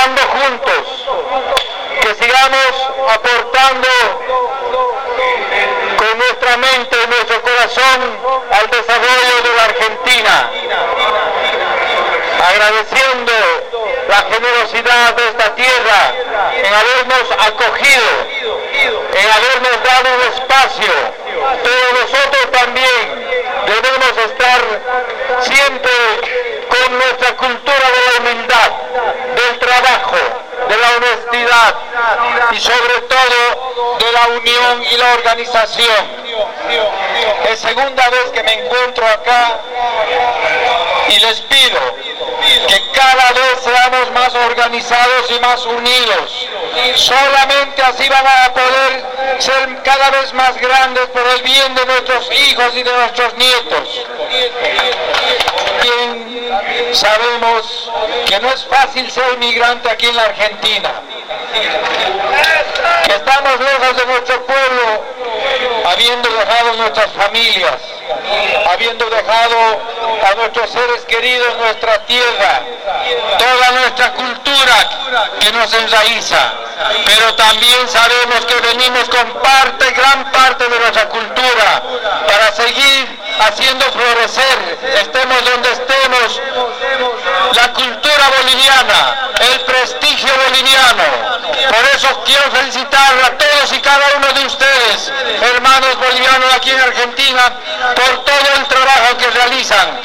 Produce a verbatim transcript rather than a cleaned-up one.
trabajando juntos, que sigamos aportando con nuestra mente y nuestro corazón al desarrollo de la Argentina, agradeciendo la generosidad de esta tierra en habernos acogido, en habernos dado un espacio. Todos nosotros también debemos estar siempre con nuestra cultura de la humildad, del trabajo, de la honestidad y sobre todo de la unión y la organización. Es segunda vez que me encuentro acá y les pido que cada vez seamos más organizados y más unidos. Solamente así van a poder ser cada vez más grandes por el bien de nuestros hijos y de nuestros nietos. Bien sabemos que no es fácil ser migrante aquí en la Argentina, que estamos lejos de nuestro pueblo, habiendo dejado nuestras familias, habiendo dejado a nuestros seres queridos nuestra tierra, toda nuestra cultura que nos enraiza, pero también sabemos que venimos con parte, gran parte de nuestra cultura para seguir haciendo florecer, estemos donde estemos, la cultura boliviana, el prestigio boliviano. Por eso quiero felicitar a todos y cada uno de ustedes, hermanos bolivianos aquí en Argentina, por todo el trabajo que realizan.